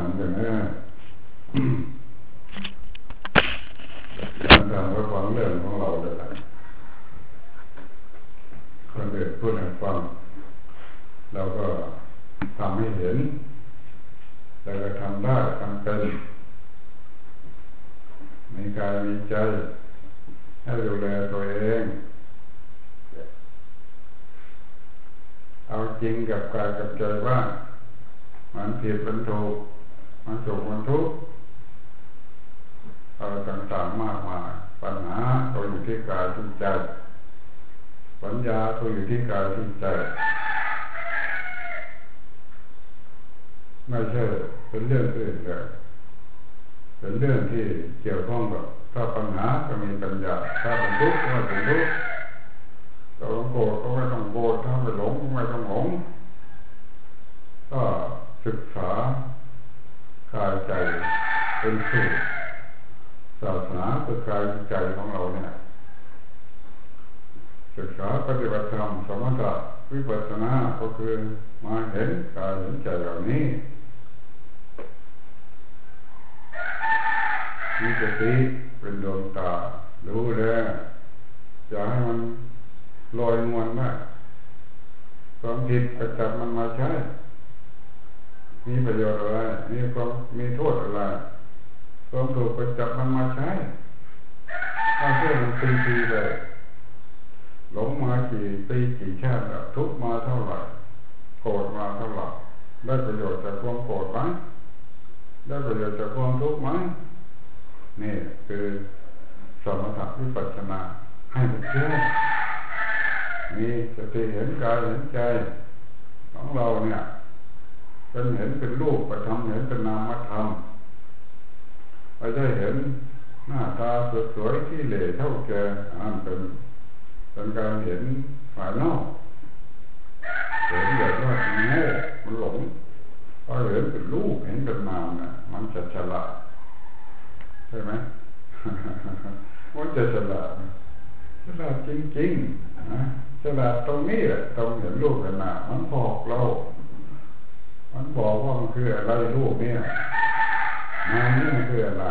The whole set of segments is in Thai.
ำกันนะการทำก็ฟังเรื่องของเราเลยคนอื่นพูดให้ฟังเราก็ทำให้เห็นแล้วก็ทำได้ทำเป็นมีกายมีใจให้ดูแลตัวเองเอาจริงกับกายกับใจว่ามันผิดมันถูกมันสุขมันทุกข์อะไรต่างๆมากมายปัญหาตัวอยู่ที่กายที่ใจปัญญาตัวอยู่ที่กายที่ใจไม่ใช่เป็นเรื่องอื่นเลยเป็นเรื่องที่เกี่ยวข้องกับถ้าปัญหาก็มีปัญญาถ้าเป็นทุกข์ก็ไม่เป็นทุกข์ถ้าโกรธก็ไม่ต้องโกรธถ้าไม่หลงก็ไม่ต้องหลงก็ศึกษากายใจเป็นสูตรศาสนาคือกายใจของเราเนี่ยศึกษาปฏิบัติธรรมสมถะวิปัสสนาก็คือมาเห็นกายเห็นใจเหล่านี้มีสติเป็นดวงตาดูแลอย่าให้มันลอยนวลมากความผิดไปจับมันมาใช้มีประโยชน์อะไรมีโทษอะไรความถูกไปจับมันมาใช้ถ้าเชื่อมันตีเลยหลงมากี่ชาติแล้วทุกมาเท่าไหร่โกรธมาเท่าไหร่ได้ประโยชน์จากความโกรธไหมได้ประโยชน์จากความทุกข์ไหมนี่คือสมถะวิปัสสนาให้มันเชื่อมีสติเห็นกายเห็นใจของเราเนี่ยเป็นเห็นเป็นรูปธรรมเห็นเป็นนามธรรมไม่ใช่เห็นหน้าตาสวยๆที่เหล่เท่าแก่เป็นการเห็นฝ่ายนอกเห็นแบบว่ามันโง่มันหลงพอเห็นเป็นรูปเห็นเป็นนามเนี่ยมันจะฉลาดใช่ไหม มันจะฉลาดจริงๆนะฉลาดตรงนี้แหละตรงเห็นรูปเป็นนามมันบอกเรามันบอกว่ามันคืออะไรรูปเนี่ยนามนี่มันคืออะไร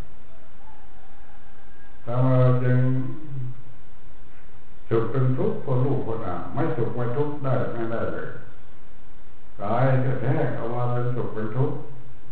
ถ้าเราจึงสุขเป็นทุกข์ก็รูปก็นามไม่สุขไม่ทุกข์ได้ไม่ได้เลยกายแท้ๆเอามาเป็นสุขเป็นทุกข์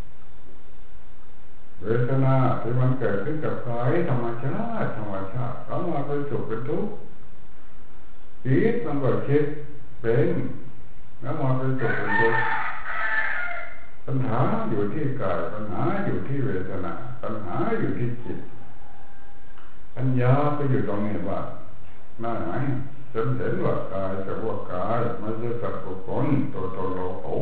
เวทนาที่มันเกิดขึ้นกับกายธรรมชาติเอามาเป็นสุขเป็นทุกข์จิตมันก็คิดเป็นแล้วมาเป็นสุขเป็นทุกข์ปัญหาอยู่ที่กายปัญหาอยู่ที่เวทนาปัญหาอยู่ที่จิตปัญญาไปอยู่ตรงนี้ว่าหน้าไหนจนเห็นว่ากายจะว่ากายไม่ใช่สัตว์บุคคลตัวตนเราเขา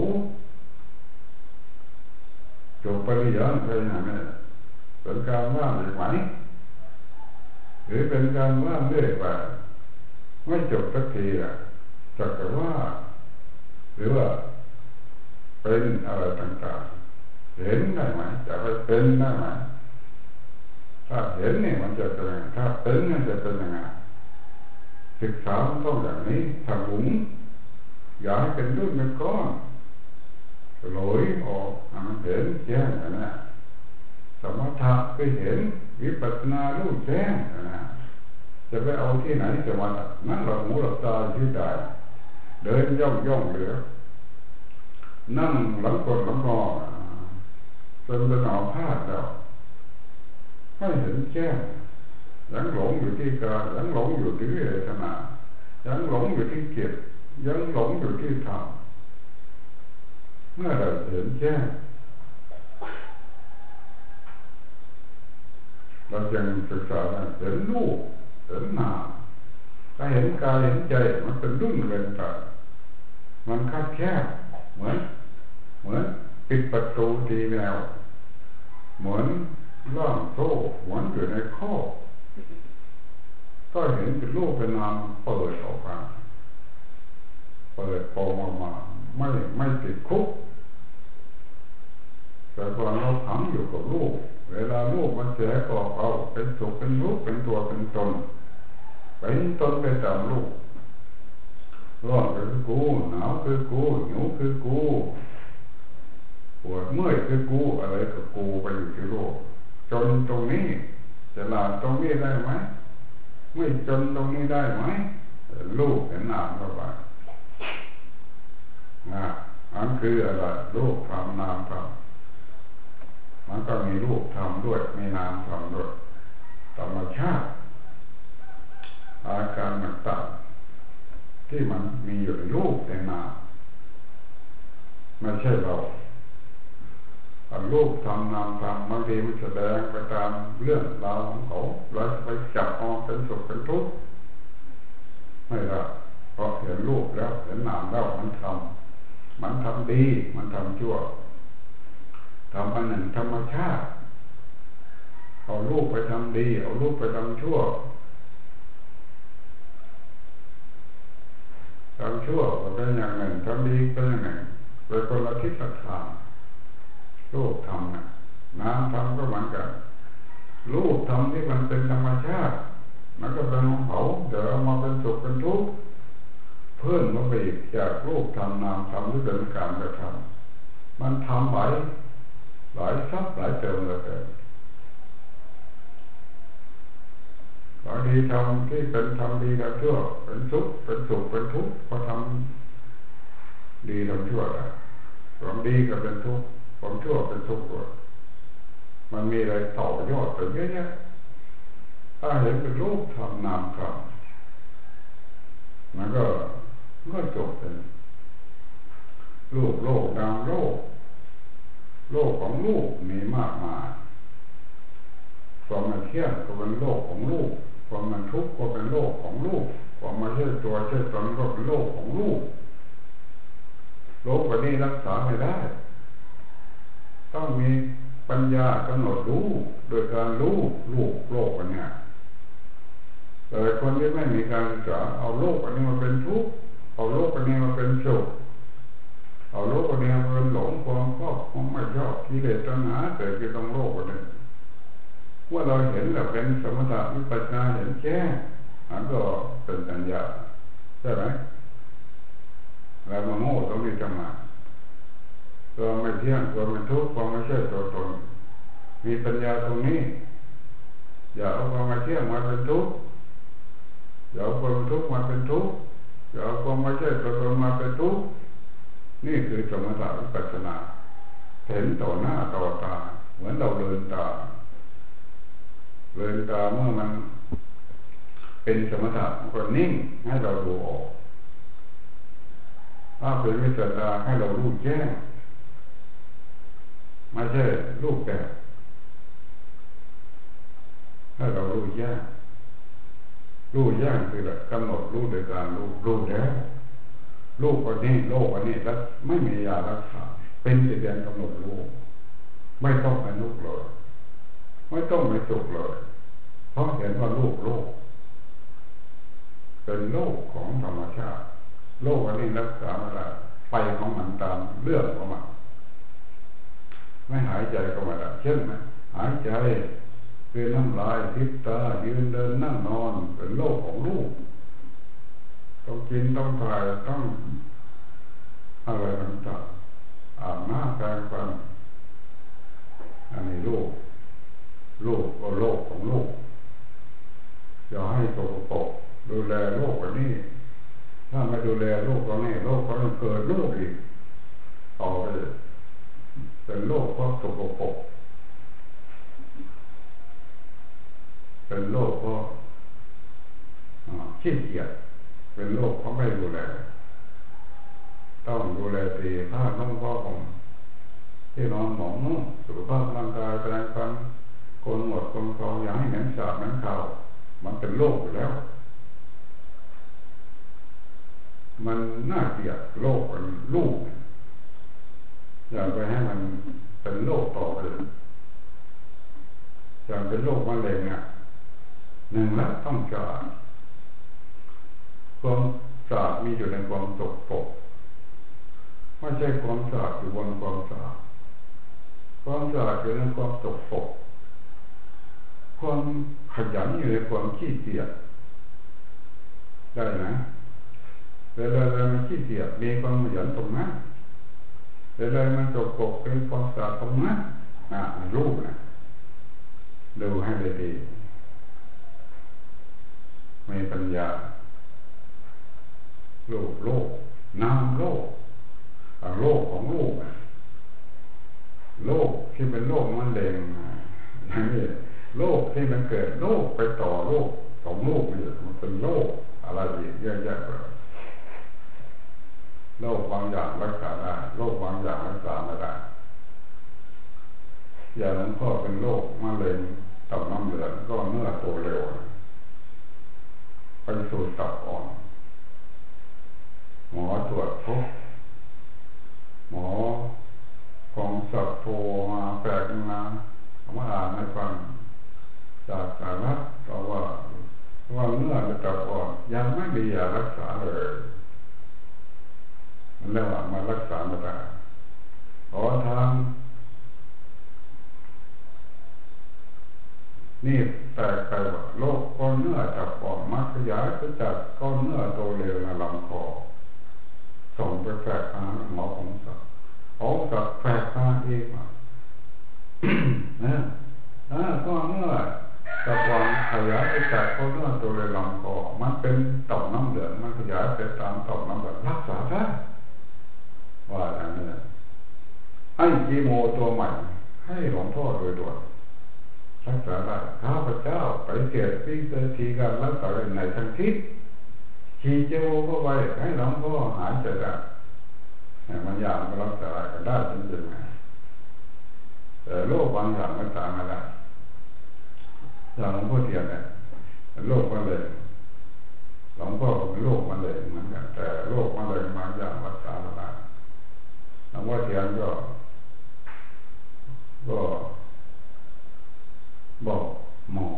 จบปริยัติไปอย่างนี้เป็นการว่างหรือไหมหรือเป็นการว่างเรื่อยไปไม่จบสักทีอ่ะจักแต่ว่าหรือว่าเป็นอะไรต่างๆเห็นได้ไหมจะไปเป็นได้ไหมถ้าเห็นเนี่ยมันจะเป็นยังไงถ้าเป็นมันจะเป็นยังไงศึกษาต้องอย่างนี้ถ้าหลงอย่าให้เป็นรุ่นเป็นก้อนลอยออกมันเห็นแจ้งนะสมถะก็เห็นวิปัสสนารู้แจ้งนะจะไปเอาที่ไหนสมถะนั่นหลับหูหลับตาที่ใดเดินย่องเหลือนั่งหลังกดหลังงอจนเป็นหนอพาดแล้วไม่เห็นแจ้งยังหลงอยู่ที่กายยังหลงอยู่ที่เวทนายังหลงอยู่ที่จิตยังหลงอยู่ที่ธรรมเมื่อเราเห็นแจ้งเราจึงศึกษาเห็นรูปเห็นนามถ้าเห็นกายเห็นใจมันเป็นรุ่งเรืองไปมันคับแคบเหมือนปิดประตูตีแนวเหมือนล่ามโซ่เหมือนอยู่ในข้อก็เห็นเป็นรูปเป็นนามเปิดออกมาเปิดโปร่งออกมาไม่ติดคุกแต่ก่อนเราขังอยู่กับรูปเวลารูปมันเสียก็เอาเป็นสุขเป็นรูปเป็นตัวเป็นตนไปตามรูปร้อนคือกูหนาวคือกูหิวคือกูปวดเมื่อยคือกูอะไรก็กูไปอยู่ที่โลกจนตรงนี้จะหลาดตรงนี้ได้ไหมไม่จนตรงนี้ได้ไหมลูกเห็นนามเข้าไปอันคืออะไรรูปทำนามทำมันก็มีรูปทำด้วยมีนามทำด้วยธรรมชาติอาการต่างๆที่มันมีอยู่ในรูปในนามไม่ใช่เรารูปทำนามทำบางทีมันแสดงไปตามเรื่องราวของเขาเราจะไปจับเอาเป็นสุขเป็นทุกข์ไม่ได้เพราะเห็นรูปแล้วเห็นนามแล้วมันทำดีมันทำชั่วทำอันหนึ่งธรรมชาติเอารูปไปทำดีเอารูปไปทำชั่วก็เป็นอย่างหนึ่งทำดีเป็นอย่างหนึ่งโดยคนละทิศทางรูปทำนามทำก็เหมือนกันรูปทำที่มันเป็นธรรมชาติมันก็เป็นของเขาเดี๋ยวเอามาเป็นสุขเป็นทุกข์เพิ่มมาไปอีกจากรูปทำนามทำที่เป็นการกระทำมันทำหลายซับหลายเติมเลยบางทีทำที่เป็นทำดีทำชั่วเป็นสุขเป็นทุกข์พอทำดีทำชั่วได้ความดีก็เป็นทุกข์ความชั่วเป็นทุกข์ด้วยมันมีอะไรต่อยอดไปเยอะแยะถ้าเห็นเป็นรูปทำนามทำมันก็จบเป็นรูปโลกนามโลกของรูปมีมากมายความมันเที่ยงก็เป็นโลกของรูปความมันทุกข์ก็เป็นโลกของรูปความมันใช่ตัวใช่ตนก็เป็นโลกของรูปโลกแบบนี้รักษาไม่ได้ต้องมีปัญญากำหนดรู้โดยการรู้โลกอันนี้แต่คนที่ไม่มีการศึกษาเอาโลกอันนี้มาเป็นทุกข์เอาโลกอันนี้มาเป็นสุขเอาโลกอันนี้มาเป็นหลงความชอบความไม่ชอบกิเลสตัณหาเกิดขึ้นตรงโลกอันนี้ว่าเราเห็นแล้วเป็นสมถะวิปัสสนาเห็นแจ้งมันก็เป็นปัญญาใช่ไหมแล้วมาโง่ตรงนี้จะมาตัวไม่เที่ยงตัวไม่ทุกข์ความไม่ใช่ตัวตนมีปัญญาตรงนี้อย่าเอาความไม่เที่ยงมาเป็นทุกข์อย่าเอาความทุกข์มาเป็นทุกข์อย่าเอาความไม่ใช่ตัวตนมาเป็นทุกข์นี่คือสมถะวิปัสสนาเห็นต่อหน้าต่อตาเหมือนเราเดินตาเมื่อมันเป็นสมถะมันก็นิ่งให้เราดูออกถ้าเป็นวิปัสสนาให้เรารู้แจ้งไม่ใช่รูปแบบให้เรารู้แจ้งคือแบบกำหนดรู้โดยการรู้แล้วโลกอันนี้แล้วไม่มียารักษาเป็นแต่เพียงกำหนดรู้ไม่ต้องไปนุกเลยไม่ต้องไปสุขเลยเพราะเห็นว่าโลกเป็นโลกของธรรมชาติโลกอันนี้รักษาไม่ได้ไปของมันตามเรื่องของมันไม่หายใจก็ไม่ได้เช่นไหมหายใจคือน้ำลายทิพตายืนเดินนั่งนอนเป็นโลกของลูกต้องกินต้องถ่ายต้องอะไรต่างๆอาบน้ำแปรงฟันอันนี้โลกก็โลกของลูกอย่าให้ตกปกดูแลโลกอันนี้ถ้าไม่ดูแลโลกตรงนี้โลกก็ต้องเกิดโลกอีกต่อไปเป็นโลกก็ตกปกเป็นโลกก็ขี้เกียจเป็นโลกเขาไม่ดูแลต้องดูแลตีผ้าน้องพ่อของที่นอนหมองนุ่งสุขภาพร่างกายแปรงฟันโกนหนวดโกนคออย่าให้เหม็นสาบเหม็นขาวมันเป็นโลกอยู่แล้วมันน่าเกลียดโลกเป็นลูกอย่าไปให้มันเป็นโลกต่อไปอย่าเป็นโลกมะเร็งหนึ่งแล้วต้องสะอาดความสะอาดมีอยู่ในความสกปรกไม่ใช่ความสะอาดอยู่บนความสะอาดความสะอาดอยู่ในความสกปรกความขยันอยู่ในความขี้เกียจได้นะเวลาเราขี้เกียจมีความขยันตรงนั้นเวเลยมันจบกบเป็นความสะอาดตรงนั้นรูปนะดูให้ดีๆมีปัญญาโลกนามโลกโลกของโลกโลกที่เป็นโลกมันเด่นอย่างนี้โลกที่มันเกิดโลกไปต่อโลกของโลกนี่มันเป็นโลกอะไรอีกเยอะแยะเลยโรคบางอย่างรักษาได้โรคบางอย่างรักษาไม่ได้อย่างหลวงพ่อเป็นโรคมะเร็งต่อมน้ำเหลืองก็เนื้อโตเร็วไปสู่ตับอ่อนหมอตรวจพบหมอของสัตว์โทรมาแปลกมามาอ่านให้ฟังจากสาระบอกว่าเนื้อตับอ่อนยังไม่มียารักษาเลยแล้วมารักษาไม่ได้ขอทางนี่แตกไปว่าโรคก้อนเนื้อตับอ่อนมักขยายไปจากก้อนเนื้อโตเร็วในลำคอส่งไปแฝงมาหมอของสัตว์แฝงมาอีกก้อนเนื้อตับอ่อนขยายไปจากก้อนเนื้อโตเร็วลำคอมันเป็นต่อมน้ำเหลืองมันขยายไปตามต่อมน้ำเหลืองรักษาได้ว่าอย่างนี้ให้คีโมตัวใหม่ให้หลวงพ่อโดยด่วนรักษาได้ข้าพเจ้าไปเกิดที่เกิดทีการรักษาในทางทิศคีโมเข้าไปให้หลวงพ่อหายจะได้มันอย่างก็รักษาได้จริงๆแต่โรคบางอย่างรักษาไม่ได้อย่างหลวงพ่อเทียนเนี่ยโรคมะเร็งหลวงพ่อก็เป็นโรคมะเร็งเหมือนกันแต่โรคมะเร็งบางอย่างรักษาไม่ได้หลวงพ่อเทียนก็บอกหมอ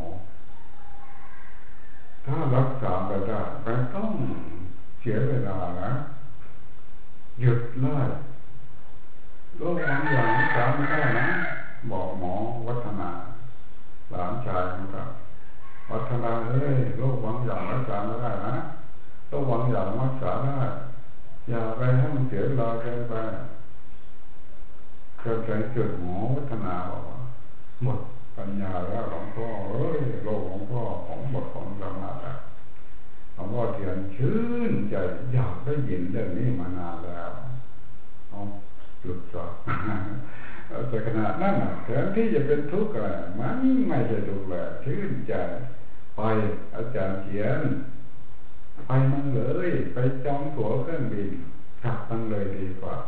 ถ้ารักษาไม่ได้มันต้องเสียเวลานะหยุดไล่โรคบางอย่างรักษาไม่ได้นะบอกหมอวัฒนาหลานชายของเราวัฒนาโรคบางอย่างรักษาไม่ได้นะโรคบางอย่างรักษาได้อย่าไปให้มันเสียเวลาเกินไปเกิดใจจุดหมอวัฒนาบอกว่าหมดปัญญาแล้วหลวงพ่อโลกหลวงพ่อของหมดของสมาธิหลวงพ่อเทียนชื่นใจอยากได้ยินเรื่องนี้มานานแล้วหลุดจอดแต่ขนาดนั้นแทนที่จะเป็นทุกข์อะไรมันไม่ใช่ทุกข์เลยชื่นใจไปอาจารย์เขียนไปมันเลยไปจองตั๋วเครื่องบินกลับมันเลยดีกว่า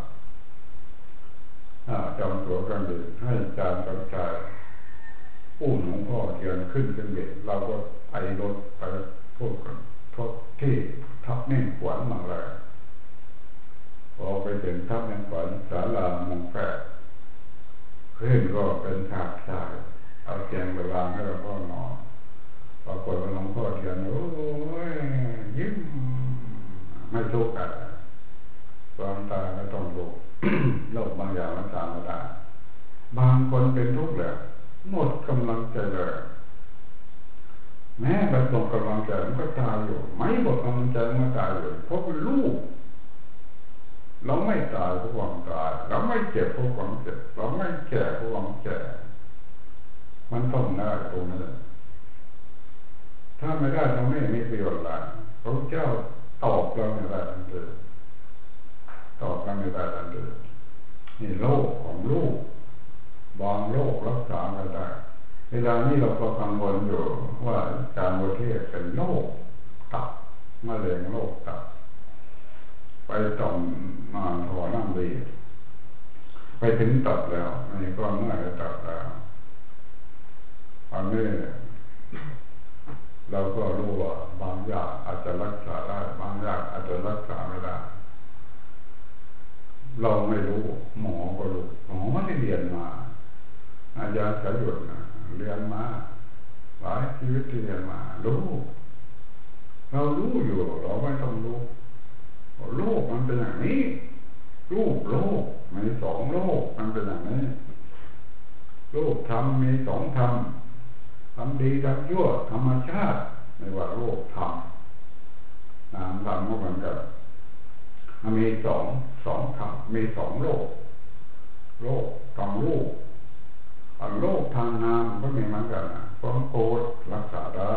จองตั๋วเครื่องบินให้อาจารย์กระจายผู้หลวงพ่อเทียนขึ้นเครื่องบินเราก็ไปรถไปพูดกันทุกที่ทับนิ่งขวัญมาเลยพอไปถึงทับนิ่งขวัญศาลามงแฝกขึ้นก็เป็นฉากฉายเอาเตียงไปวางให้หลวงพ่อนอนปรากฏว่าหลวงพ่อเทียนยิ้มไม่ทุกข์อะไรความตายไม่ต้องทุกข์โรคบางอย่างรักษาไม่ได้บางคนเป็นทุกข์เลยหมดกำลังใจเลยแม้แบบหมดกำลังใจมันก็ตายอยู่ไม่หมดกำลังใจมันตายอยู่เพราะเป็นลูกเราไม่ตายเพราะความตายเราไม่เจ็บเพราะความเจ็บเราไม่แก่เพราะความแก่มันต้องได้ตรงนั้นถ้าไม่ได้ตรงนี้มีประโยชน์อะไรพระเจ้าตอบเราไม่ได้ทันทีนี่โรคของลูกบางโรครักษาไม่ได้เวลานี้เราก็กังวลอยู่ว่าการประเทศเป็นโรคตับมะเร็งโรคตับไปต่อมมาถอน้ำดีไปถึงตับแล้วนี่ก็เมื่อตับแล้วอันนี้เราก็รู้ว่าบางอย่างอาจจะรักษาได้บางอย่างอาจจะรักษาไม่ได้เราไม่รู้หมอก็รู้หมอไม่ได้เรียนมาอาจารย์สายหยุดเรียนมาหลายชีวิตที่เรียนมารู้เรารู้อยู่เราไม่ต้องรู้โลกมันเป็นอย่างนี้รูปโลกมีสองโลกมันเป็นอย่างนี้โลกธรรมมีสองธรรมทำดีทำชั่วธรรมชาติไม่ว่าโลกธรรมนามธรรมก็เหมือนกันมันมีสองธรรมมีสองโลกโลกต้องรู้โลกทางนามก็มีเหมือนกันความโกรธรักษาได้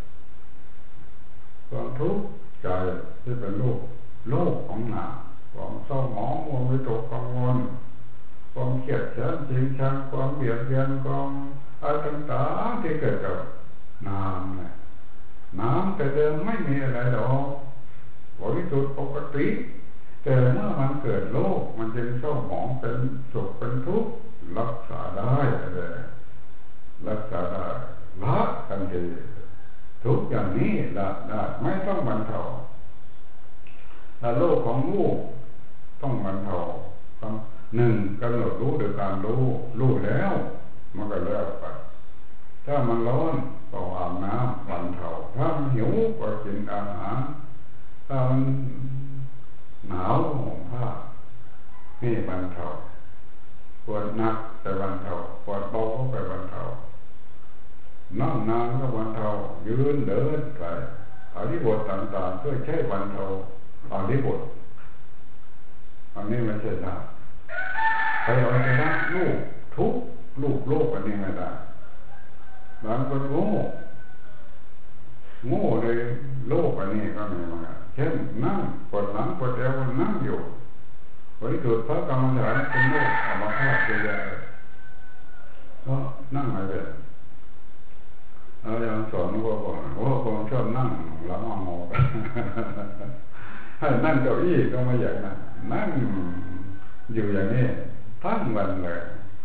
ความทุกข์ใจที่เป็นโลกของนามความเศร้าหมองความวิตกกังวลความเครียดแค้นจริงชังความเบียดเบียนความอะไรต่างๆที่เกิดกับนามเนี่ยน้ำแต่เดิมไม่มีอะไรหรอกบริสุทธิ์ปกติแต่เมื่อมันเกิดโลกมันจึงเศร้าหมองเป็นสุขเป็นทุกข์รักษาได้เลยรักษาได้ละทันทีทุกอย่างนี้ละได้ไม่ต้องบรรเทาถ้าโลกของลูกต้องบรรเทาต้องหนึ่งกำหนดรู้โดยการรู้แล้วมันก็เลิกไปถ้ามันร้อนก็อาบน้ำบรรเทาถ้ามันหิวก็กินอาหารถ้ามันหนาวห่มผ้านี่บรรเทาปวดหนักไปบรรเทาปวดเบาก็ไปบรรเทานั่งนานก็บรรเทายืนเดินไปอริบทต่างๆเพื่อใช้บรรเทาอริบทอันนี้ไม่ใช่นะไปเอาชนะลูกทุกโลกอันนี้ไม่ได้บางคนโง่เลยโลกอันนี้ก็มีมาเช่นนั่งปวดหลังปวดเอวนั่งอยู่บริสุทธิ์พระกรรมฐานเป็นโลกอมาพาตเยอะก็นั่งไม่เป็นเรายังสอนว่าผมชอบนั่งหลังงอให้นั่งเก้าอี้ก็ไม่อยากนั่งอยู่อย่างนี้ทั้งวันเลย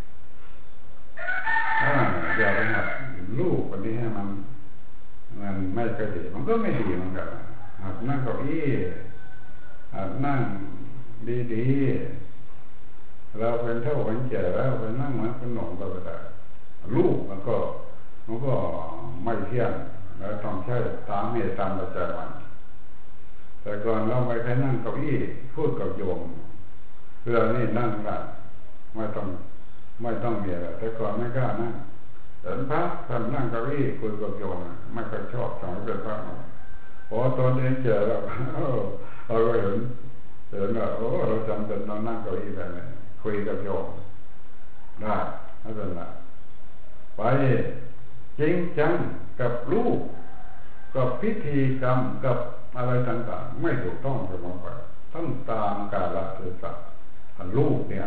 อย่าไปหัดลูกคนนี้ให้มันไม่กระดิมันก็ไม่ดีเหมือนกันหัดนั่งเก้าอี้หัดนั่งดีๆเราเป็นเท่าคนแก่แล้วไปนั่งเหมือนคนหนุ่มก็ได้ลูกมันก็ไม่เที่ยงแล้วต้องใช้ตามเหตุตามปัจจัยมันแต่ก่อนเราไปแค่นั่งเก้าอี้พูดกับโยมเรื่องนี้นั่งได้ไม่ต้องมีอะไรแต่ก่อนไม่กล้านั่งเห็นพระท่านนั่งเก้าอี้คุยกับโยมไม่ค่อยชอบสมัยเป็นพระพอตอนเองเจอแล้วเราก็เห็นว่าเราจำเป็นต้องนั่งเก้าอี้แบบนี้คุยกับโยมได้ไม่เป็นไรไปจริงจังกับลูกกับพิธีกรรมกับอะไรต่างๆไม่ถูกต้องเสมอไปต้องตามกาลเทศะลูกเนี่ย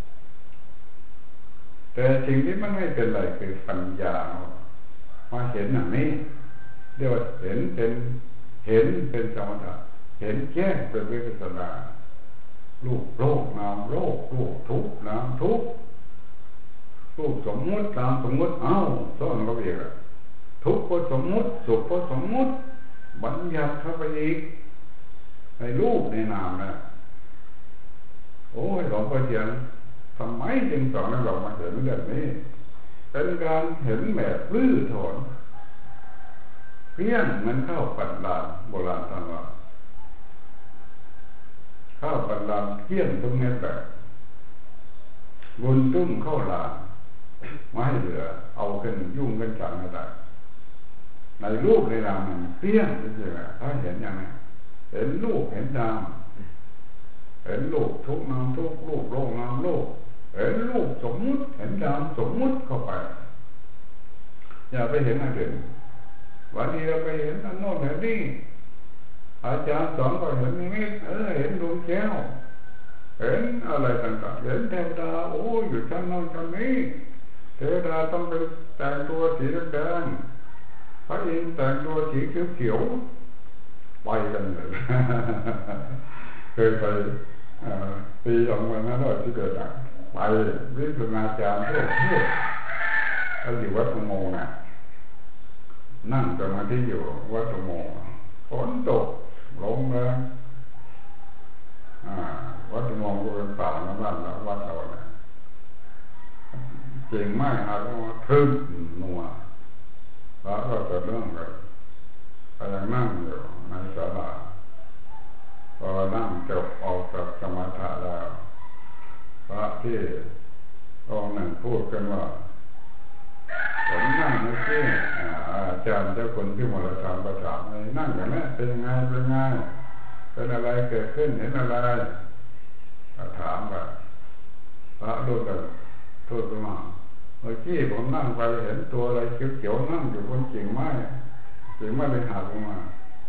แต่สิ่งที่มันไม่เป็นไรคือปัญญามาเห็นอย่างนี้เรียกว่าเห็นเป็นสมถะเห็นแจ้งเป็นวิปัสสนาลูกโลกนามโลกลูกทุกนามทุกลูกสมมุตินามสมมุติซ่อนเข้าไปอีกทุกข์ก็สมมุติสุขก็สมมุติบัญญัติเข้าไปอีกในรูปในนามนะโอ้ยหลวงพ่อเทียนทำไมจึงสอนให้เรามาเห็นแบบนี้เป็นการเห็นแบบลื้อถอนเพี้ยนมันเข้าปัดลานโบราณท่านว่าเข้าปัดลานเพี้ยนตรงนี้แบบบุญตุ้มเข้าลานไม่ให้เหลือเอาขึ้นยุ่งขึ้นจังไม่ได้ในรูปในนามมันเพี้ยนจริงๆถ้าเห็นอย่างนี้เห็นรูปเห็นนามเห็นรูปทุกนามทุกรูปโลกนามโลกเห็นรูปสมมุติเห็นนามสมมุติเข้าไปอย่าไปเห็นอะไรอื่นวันนี้เราไปเห็นอันโน้นเห็นนี่อาจารย์สอนก็เห็นนิมิตเห็นดวงแก้วเห็นอะไรต่างๆเห็นเทวดาโอ้อยู่ชั้นโน้นชั้นนี้เทวดาต้องไปแต่งตัวสีแดงพระอินทร์แต่งตัวสีเขียวๆไปกันเลยเคยไปปี2511ไปวิสุนาจารย์ทั่วเขาอยู่วัดอุโมงค์นั่งสมาธิอยู่วัดอุโมงค์ฝนตกลมแรงวัดอุโมงค์ก็เป็นป่าในบ้านเราวัดเราเนี่ยจริงไหมเราก็ทึ่งนัวแล้วก็จะเรื่องกันก็ยังนั่งอยู่ในศาลาพอนั่งจบออกจากสมถะแล้วพระที่องค์หนึ่งพูดกันว่าผมนั่งไม่ใช่อาจารย์เจ้าคนที่มรธรรมประถามนั่งอย่างนี้เป็นยังไงเป็นอะไรเกิดขึ้นเห็นอะไรถามว่าพพระดูกันทูตมาเมื่อกี้ผมนั่งไปเห็นตัวอะไรเขียวๆนั่งอยู่บนกิ่งไม้เลยหักลงมา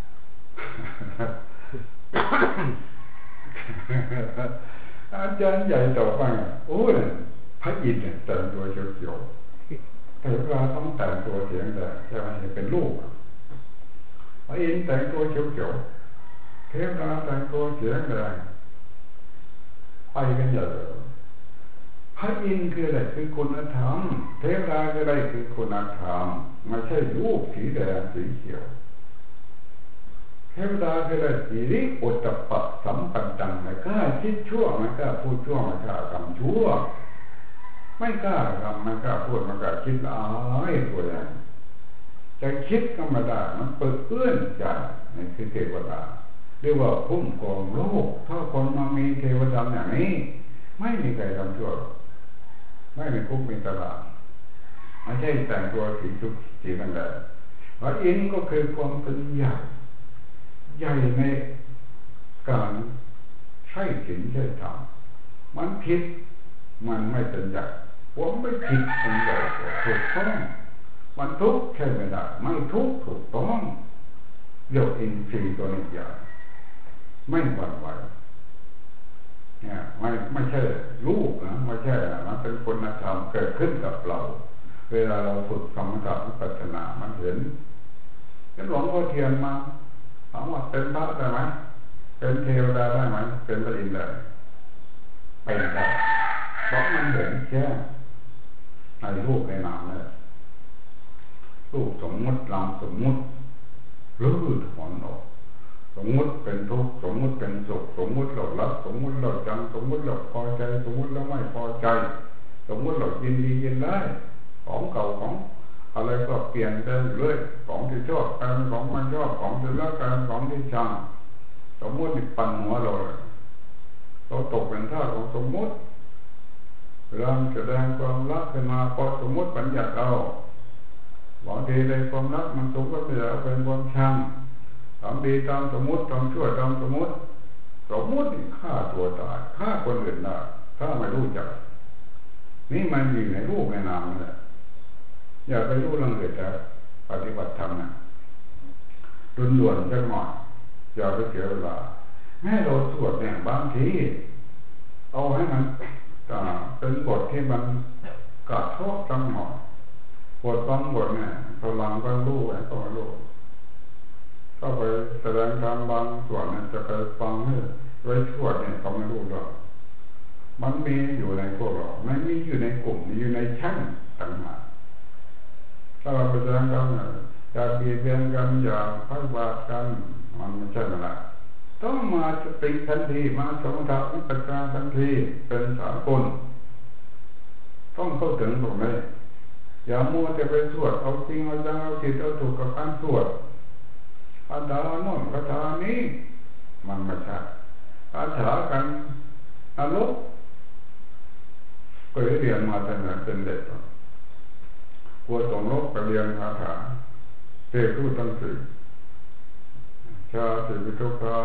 อาจารย์ใหญ่ต่อไปโอ้ยพระอินทร์แต่งตัวเขียวๆแต่เราต้องแต่งตัวเสียงแดงใช่ไหมเป็นลูกพระอินทร์แต่งตัวเขียวๆเทวดาแต่งตัวเสียงแดงไปกันใหญ่พระอินทร์คืออะไรคือคุณธรรมเทวดาคืออะไรคือคุณธรรมไม่ใช่รูปสีแดงสีเขียวเทวดาคืออะไรสิริโอตตัปปะสัมปันตังไม่กล้าคิดชั่วไม่กล้าพูดชั่วไม่กล้าทำชั่วไม่กล้าทำไม่กล้าพูดไม่กล้าคิดอะไรตัวอย่างจะคิดก็ไม่ได้มันเปื้อนใจนี่คือเทวดาเรียกว่าพุ่มกองโลกถ้าคนมามีเทวดาอย่างนี้ไม่มีใครทำชั่วไม่มีคุกมีตารางไม่ใช่แต่งตัวสีชุกสีนั่นแหละพระอินทร์ก็คือความเป็นใหญ่ในการใช้ศีลใช้ธรรมมันผิดมันไม่เป็นใหญ่ผมไม่ผิดเป็นใหญ่ถูกต้องมันทุกข์ใช่ไม่ได้ไม่ทุกข์ถูกต้องเรียกอินทรีย์ตัวนี้ใหญ่ไม่หวั่นไหวเนี่ยไม่ใช่ลูกนะไม่ใช่มันเป็นคุณธรรมเกิดขึ้นกับเราเวลาเราฝึกสมถะวิปัสสนามันเห็นหลวงพ่อเทียนมาถามว่าเป็นพระได้ไหมเป็นเทวดาได้ไหมเป็นพระอินทร์ได้เป็นได้เพราะมันเห็นแค่ในรูปในนามนี่รูปสมมตินามสมมติรื้อถอนออกสมมติเป็นทุกข์สมมติเป็นสุขสมมติเรารักสมมติเราจังสมมติเราพอใจสมมติเราไม่พอใจสมมติเรายินดียินได้ของเก่าของอะไรก็เปลี่ยนแปลงเลยของที่ชอบกันของไม่ชอบของที่รักกันของที่ชังสมมติปั่นหัวเราตกเป็นท่าของสมมติเราแสดงความรักขึ้นมาพอสมมติบัญญัติเราบางทีในความรักมันสมก็จะเป็นความชังทำดีตามสมมติทำชั่วตามสมมติฆ่าตัวตายฆ่าคนอื่นได้ถ้าไม่รู้จักนี่มันอยู่ในรูปในนามนี่แหละอย่าไปรู้เรื่องอื่นแต่ปฏิบัติธรรมนะด่วนๆจังหน่อยอย่าไปเสียเวลาแม้เราสวดเนี่ยบางทีเอาให้มันเป็นบทที่มันกระทบจังหน่อยบทบางบทเนี่ยพลังก็รู้ไอ้ก็รู้ก็ไปแสดงธรรมบางส่วนเนี่ยจะไปฟังให้ไว้สวดเนี่ยเขาไม่รู้หรอกมันมีอยู่ในพวกเราไม่มีอยู่ในกลุ่มมีอยู่ในชั้นต่างหากถ้าเราไปแสดงธรรมอยากเบียดเบียนกันอยากพัฒนากันมันไม่ใช่อะไรต้องมาสติทันทีมาสมถะวิปัสสนาทันทีเป็นสากลต้องเข้าถึงตรงนี้อย่ามัวแต่ไปสวดเอาจริงเอาจังเอาจิตเอาถูกกับการสวดคาถาโน่นคาถานี้มันไม่ใช่คาถากันนรกเคยเรียนมาตั้งแต่เป็นเด็กกลัวตกนรกไปเรียนคาถาเทศรู้ทั้งสี่ชาติวิทุกขา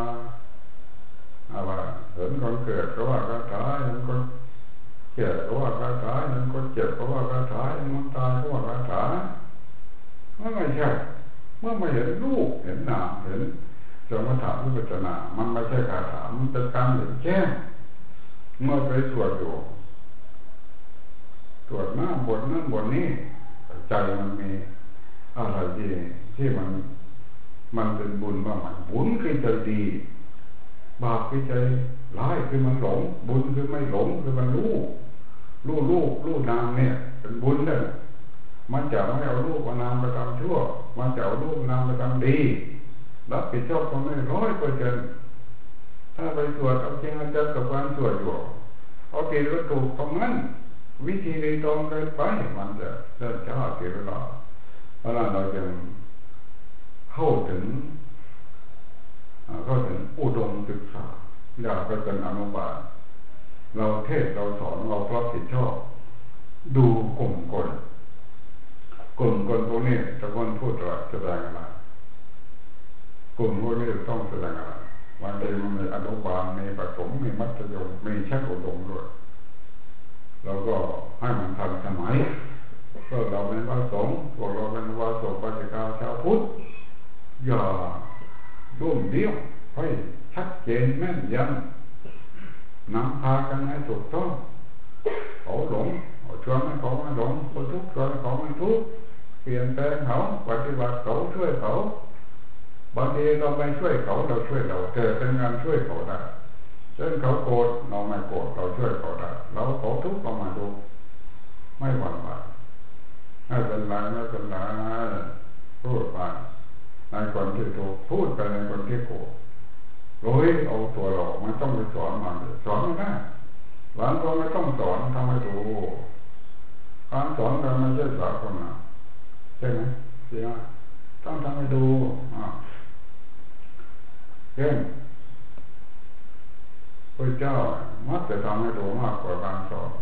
อะไรเห็นคนเกิดก็ว่าคาถาเห็นคนเจ็บก็ว่าคาถาเห็นคนเจ็บก็ว่าคาถาเห็นคนตายก็ว่าคาถาไม่ใช่เมื่อมาเห็นรูปเห็นนามเห็นสมถะวิปัสสนามันไม่ใช่คาถามันเป็นการเห็นแจ้งเมื่อไปสวดอยู่สวดหน้าบทนั้นบทนี้ใจมันมีอะไรที่มันเป็นบุญบ้างมันบุญคือใจดีบาปคือใจร้ายคือมันหลงบุญคือไม่หลงคือมันรู้นามเนี่ยเป็นบุญเลยมันจะไม่เอารูปเอานามไปทำชั่วมันจะเอารูปนามไปทำดีรับผิดชอบตรงนี้100%ถ้าไปสวดเอาจริงเอาจังกับการสวดอยู่เอาผิดก็ถูกตรงนั้นวิธีใดตรงเกินไปมันจะเริ่มช้าเสียเวลาเพราะนั้นเราจะเข้าถึงอุดมศึกษาอย่าไปเป็นอนุบาลเราเทศเราสอนเรารับผิดชอบดูกลุ่มคนพวกนี้จะคนพูดอะไรแสดงอะไรกลุ่มพวกนี้ต้องแสดงอะไรวันนี้มันมีอนุบาลมีประถมมีมัธยมมีชั้นอุดมด้วยให้มันทันสมัยพวกเราเป็นพระสงฆ์พวกเราเป็นวาสกปฏิกาชาวพุทธอย่าร่วมเดี่ยวให้ชัดเจนแม่นยำนำพากันให้ถูกต้องเขาหลงชวนให้เขาไม่หลงเขาทุกข์ชวนให้เขาไม่ทุกข์เปลี่ยนแปลงเขาปฏิบัติเขาช่วยเขาบางทีเราไม่ช่วยเขาเราช่วยเราแต่เป็นงานช่วยเขาได้เช่นเขาโกรธเราไม่โกรธเราช่วยเขาได้เราเขาทุกข์เรามาดูไม่หวั่นไหวไม่เป็นไรไม่เป็นไรพูดไปในคนที่ถูกพูดไปในคนที่โกรธโดยเอาตัวเราไม่ต้องไปสอนมันสอนไม่ได้หลานเราไม่ต้องสอนทำให้ดูการสอนเราไม่ใช่สอนคนนะใช่ไหมใช่ไหมต้องทำให้ดูเช่นพระเจ้ามักจะทำให้ดูมากกว่าการสอน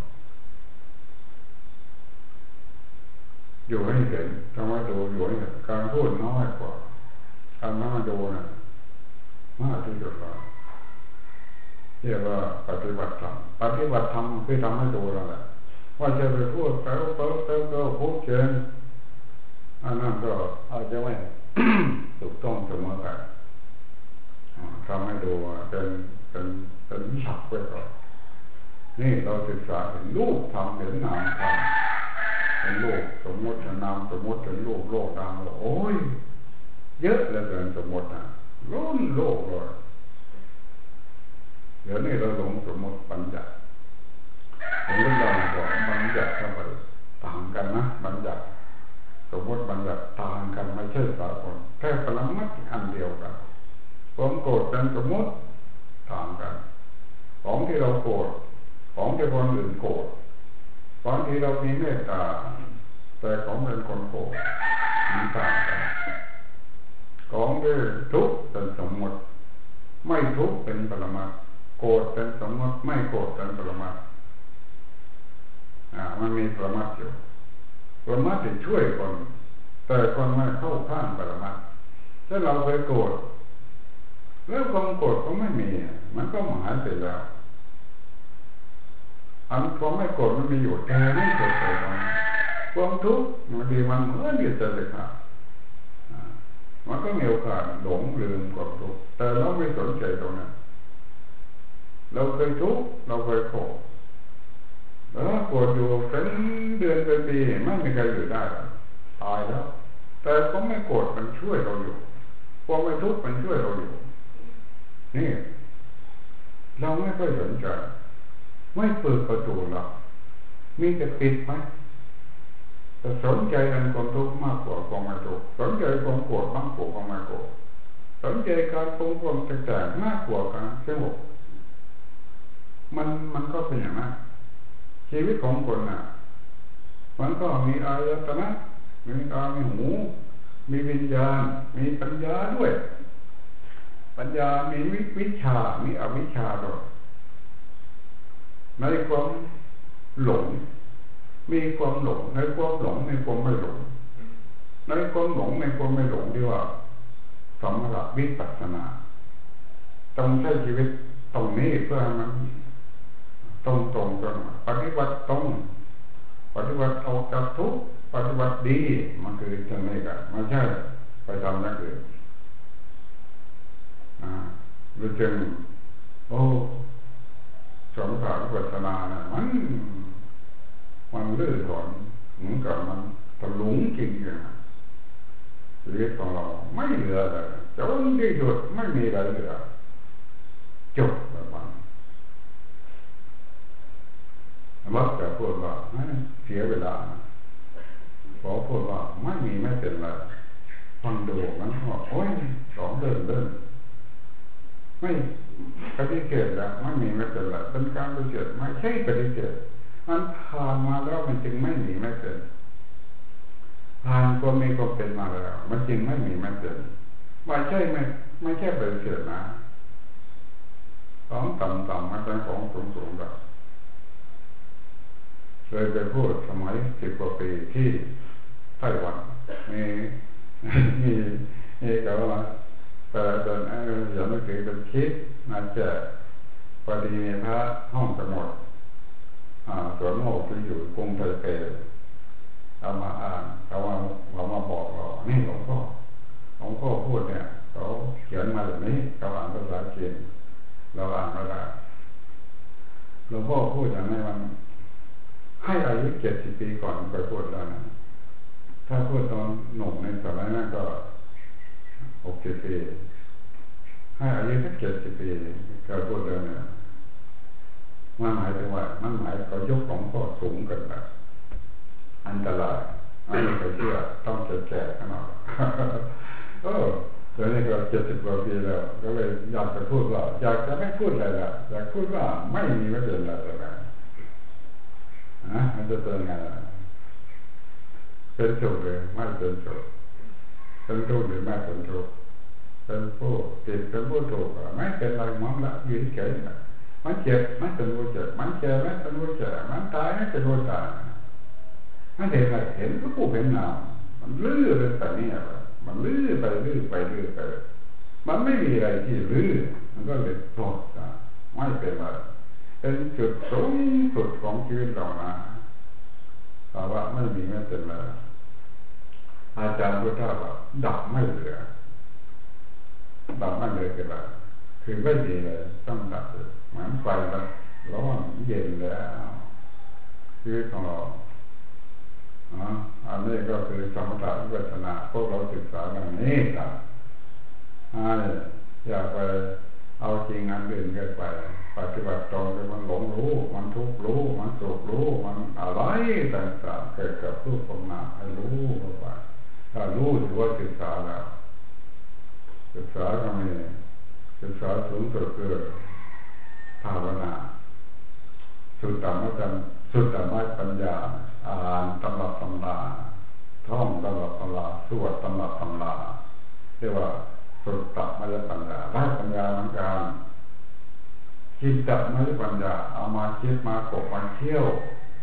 อยู่ให้เห็นทำให้ดูอยู่ให้เห็นการพูดน้อยกว่าการทำให้ดูนะมากที่สุดแล้วเรียกว่าปฏิบัติธรรมปฏิบัติธรรมคือทำให้ดูแล้วแหละว่าจะไปพูดเต้าพูดเชิญอันนั้นก็อาจจะไม่ ถูกต้องเสมอกันทำให้ดูเป็นวิชาไปก่อนนี่เราศึกษาเห็นรูปทำเห็นนามทำเป็นรูปสมมตินามสมมติเป็นรูปโลกนามโอ้ยเยอะเหลือเกินสมมตินะล้นโลกเลยเดี๋ยวนี้เราหลงสมมติบัญญัติผมก็ยอมบอกบัญญัติทำไมต่างกันนะบัญญัติสมมติบัญญัติต่างกันไม่ใช่สากลแค่ปรมัตถ์อันเดียวกันความโกรธเป็นสมมติต่างกันของที่เราโกรธของที่คนอื่นโกรธบางทีเรามีเมตตาแต่ของเป็นคนโกรธมันต่างกันของที่ทุกข์เป็นสมมติไม่ทุกข์เป็นปรมัตถ์โกรธเป็นสมมติไม่โกรธเป็นปรมัตถ์มันมีปรมัตถ์อยู่ปรมัตถ์จะช่วยคนแต่คนไม่เข้าข้างปรมัตถ์ถ้าเราไปโกรธแล้วความโกรธก็ไม่มีมันก็หายไปแล้วอันความไม่โกรธมันมีอยู่แต่ไม่เกิดความทุกข์บางทีมันเหมือนเดียวกันเลยครับมันก็มีโอกาสหลงลืมความทุกข์แต่เราไม่สนใจตรงนั้นเราเคยทุกข์เราเคยโกรธแล้วโกรธอยู่เป็นเดือนเป็นปีไม่มีใครอยู่ได้ตายแล้วแต่ก็ไม่โกรธมันช่วยเราอยู่ความไม่ทุกข์มันช่วยเราอยู่นี่เราไม่ค่อยสนใจไม่เปิดประตูหรอกมีแต่ปิดไหมแต่สนใจอันความทุกข์มากกว่าความไม่ทุกข์สนใจความโกรธมากกว่าความไม่โกรธสนใจการปรุงความต่างๆมากกว่าการสงบมันก็เป็นอย่างนั้นชีวิตของคนน่ะมันก็มีอายตนะมีตามีหูมีวิญญาณมีปัญญาด้วยปัญญามีวิชามีอวิชชาด้วยในความหลงมีความหลงในความหลงในความไม่หลงในความหลงในความไม่หลงที่ว่าสมถะวิปัสสนาต้องใช้ชีวิตตรงนี้เพื่อให้มันตรงกันปฏิบัติตรงปฏิบัติออกจากทุกข์ปฏิบัติดีมันคือตรงนี้กันไม่ใช่ไปทำอย่างอื่นดูจึงโอ้สมถะวิปัสสนาเนี่ยมันลื่นถอนเหมือนกับมันตะลุงจริงอย่างชีวิตของเราไม่เหลือเลยจนที่สุดไม่มีอะไรเหลือจบแบบนั้นมักจะพูดว่าเสียเวลาพอพูดว่าไม่มีไม่เป็นไรฟังดูมันก็โอ้ยสองเดินไม่ปฏิเสธแล้วไม่มีไม่เป็นไรเป็นการปฏิเสธไม่ใช่ปฏิเสธมันผ่านมาแล้วมันจึงไม่มีไม่เป็นผ่านก็มีก็เป็นมาแล้วมันจึงไม่มีไม่เป็นไม่ใช่ไม่ใช่ปฏิเสธนะของต่ำๆมันเป็นของสูงๆแบบเคยไปพูดสมัย10 กว่าปีที่ไต้หวันมีกับว่าแต่เดินอย่างนี้คือเป็นคิดมาแจกพอดีมีพระห้องสมุดสวนโมกที่อยู่กรุงไทเปเอามาอ่านเขามาบอกเรานี่หลวงพ่อพูดเนี่ยเขาเขียนมาแบบนี้เขาอ่านภาษาจีนเราอ่านไม่ได้หลวงพ่อพูดอย่างนี้มันให้อายุ70 ปีก่อนไปพูดแล้วนะถ้าพูดตอนหนุ่มในสมัยนั้นก็60 ปีให้อายุสัก70 ปีก็พูดแล้วเนี่ยมันหมายถึงว่ามันหมายเขายกของพ่อสูงเกินไปอันตรายไม่มีใครเชื่อต้องแก่ๆขนาดตอนนี้ก็70 กว่าปีแล้วก็เลยอยากจะพูดว่าอยากจะไม่พูดอะไรละอยากพูดว่าไม่มีไม่เป็นอะไรเลยมันจะเป็นไงเป็นโจทย์หรือไม่เป็นโจทย์เป็นโจทย์หรือไม่เป็นโจทย์เป็นผู้ติดเป็นผู้ถูกไม่เป็นไรมองละยืนเฉยมันเจ็บมันเป็นผู้เจ็บมันเจ็บมันเป็นผู้เจ็บมันตายมันเป็นผู้ตายมันเห็นอะไรเห็นก็ผู้เห็นนามมันลื้อไปแต่นี่อะไรมันลื้อไปมันไม่มีอะไรที่ลื้อมันก็เลยโทษไม่เป็นไรเป็นจุดสูงสุดของชีวิตเรานะภาวะไม่มีไม่เป็นไรอาจารย์พุทธะว่าดับไม่เหลือคืออะไรคือไม่มีเลยต้องดับเลยเหมือนไฟมันร้อนเย็นแล้วชีวิตของเราอันนี้ก็คือสมถะวิปัสสนาพวกเราศึกษาอย่างนี้ครับอย่าไปเอาจริงอันอื่นเกินไปปฏิบัติตรงคือมันหลงรู้มันทุกข์รู้มันสุขรู้มันอะไรต่างๆเกิดกับรูปของนามให้รู้เข้าไปถ้ารู้ถือว่าศึกษาแล้วศึกษาก็มีศึกษาสูงสุดคือภาวนาสุดธรรมปัญญาอ่านตำรับตำราท่องตำรับตำราสวดตำรับตำราเรียกว่าสุดธรรมปัญญาได้ปัญญาเหมือนกันจิตตมยปัญญาเอามาคิดมากบมาเที่ยว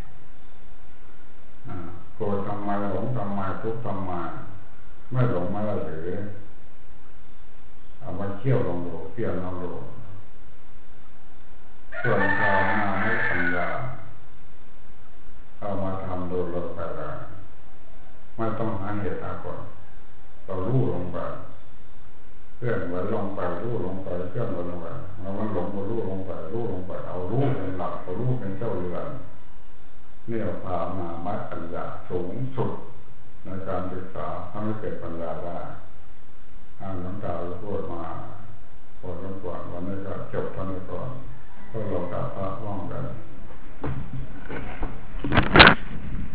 โกรธทำไมหลงทำไมทุกข์ทำไมไม่หลงไม่ละหรือเอามาเที่ยวลองดูเปลี่ยนลองดูส่วนภาวนาให้ปัญญาเอามาทำโดยลงไปได้ไม่ต้องหาเหตุหาผลเรารู้ลงไปเคลื่อนไหวลงไปรู้ลงไปเคลื่อนไหวลงไปมันหลงก็รู้ลงไปเอารู้เป็นหลักเอารู้เป็นเจ้าเรือนนี่เราพามามัดปัญญาสูงสุดในการศึกษาทำให้เกิดปัญญาได้หลวงตาพูดมาพอสมควรวันนี้ก็จบเท่านี้ก่อนก็เรากลับพระว่างกัน